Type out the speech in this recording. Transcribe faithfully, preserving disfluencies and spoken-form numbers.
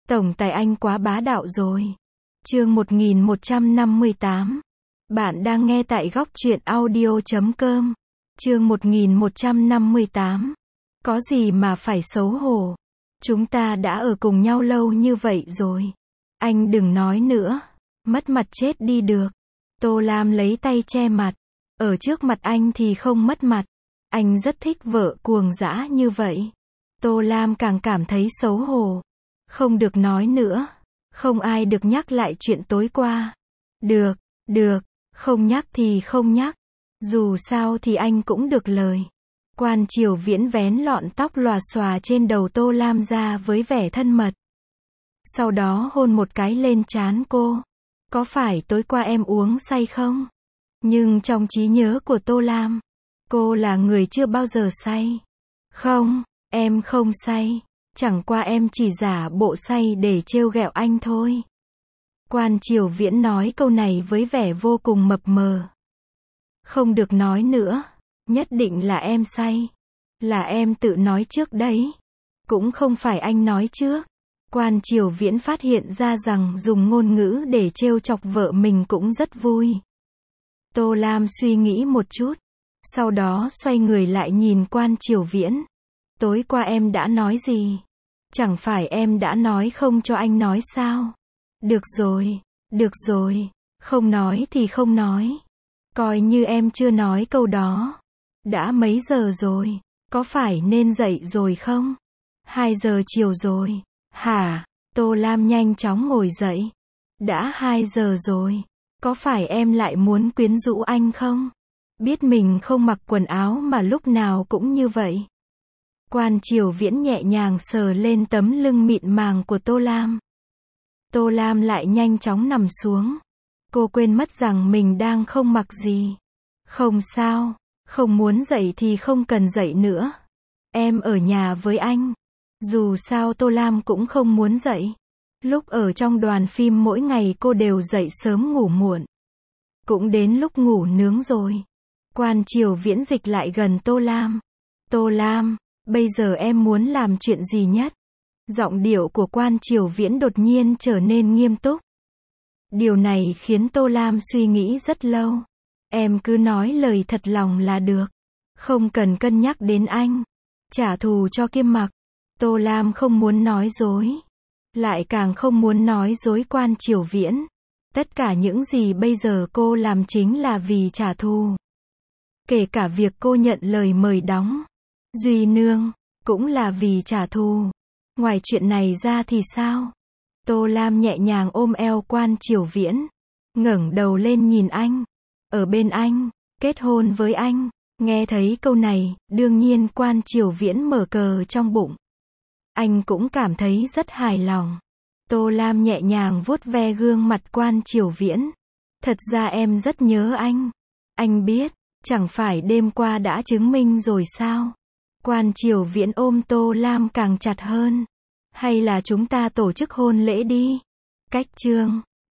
Tổng tài anh quá bá đạo rồi. Chương một nghìn một trăm năm mươi tám. Bạn đang nghe tại góc truyện audio chấm com. Chương một nghìn một trăm năm mươi tám. Có gì mà phải xấu hổ. Chúng ta đã ở cùng nhau lâu như vậy rồi. Anh đừng nói nữa. Mất mặt chết đi được. Tô Lam lấy tay che mặt. Ở trước mặt anh thì không mất mặt. Anh rất thích vợ cuồng dã như vậy. Tô Lam càng cảm thấy xấu hổ. Không được nói nữa. Không ai được nhắc lại chuyện tối qua. Được, được, không nhắc thì không nhắc. Dù sao thì anh cũng được lời. Quan Triều Viễn vén lọn tóc lòa xòa trên đầu Tô Lam ra với vẻ thân mật. Sau đó hôn một cái lên trán cô. Có phải tối qua em uống say không? Nhưng trong trí nhớ của Tô Lam, cô là người chưa bao giờ say. Không, em không say. Chẳng qua em chỉ giả bộ say để trêu ghẹo anh thôi. Quan Triều Viễn nói câu này với vẻ vô cùng mập mờ. Không được nói nữa. Nhất định là em say. Là em tự nói trước đấy. Cũng không phải anh nói trước. Quan Triều Viễn phát hiện ra rằng dùng ngôn ngữ để trêu chọc vợ mình cũng rất vui. Tô Lam suy nghĩ một chút. Sau đó xoay người lại nhìn Quan Triều Viễn. Tối qua em đã nói gì? Chẳng phải em đã nói không cho anh nói sao? Được rồi, được rồi, không nói thì không nói. Coi như em chưa nói câu đó. Đã mấy giờ rồi? Có phải nên dậy rồi không? Hai giờ chiều rồi. Hả? Tô Lam nhanh chóng ngồi dậy. Đã hai giờ rồi. Có phải em lại muốn quyến rũ anh không? Biết mình không mặc quần áo mà lúc nào cũng như vậy. Quan Triều Viễn nhẹ nhàng sờ lên tấm lưng mịn màng của Tô Lam. Tô Lam lại nhanh chóng nằm xuống. Cô quên mất rằng mình đang không mặc gì. Không sao, không muốn dậy thì không cần dậy nữa. Em ở nhà với anh. Dù sao Tô Lam cũng không muốn dậy. Lúc ở trong đoàn phim mỗi ngày cô đều dậy sớm ngủ muộn. Cũng đến lúc ngủ nướng rồi. Quan Triều Viễn dịch lại gần Tô Lam. Tô Lam, bây giờ em muốn làm chuyện gì nhất? Giọng điệu của Quan Triều Viễn đột nhiên trở nên nghiêm túc. Điều này khiến Tô Lam suy nghĩ rất lâu. Em cứ nói lời thật lòng là được. Không cần cân nhắc đến anh. Trả thù cho Kim Mặc. Tô Lam không muốn nói dối. Lại càng không muốn nói dối Quan Triều Viễn. Tất cả những gì bây giờ cô làm chính là vì trả thù. Kể cả việc cô nhận lời mời đóng Duy Nương, cũng là vì trả thù. Ngoài chuyện này ra thì sao? Tô Lam nhẹ nhàng ôm eo Quan Triều Viễn. Ngẩng đầu lên nhìn anh. Ở bên anh, kết hôn với anh. Nghe thấy câu này, đương nhiên Quan Triều Viễn mở cờ trong bụng. Anh cũng cảm thấy rất hài lòng. Tô Lam nhẹ nhàng vuốt ve gương mặt Quan Triều Viễn. Thật ra em rất nhớ anh. Anh biết, chẳng phải đêm qua đã chứng minh rồi sao? Quan Triều Viễn ôm Tô Lam càng chặt hơn. Hay là chúng ta tổ chức hôn lễ đi? Cách chương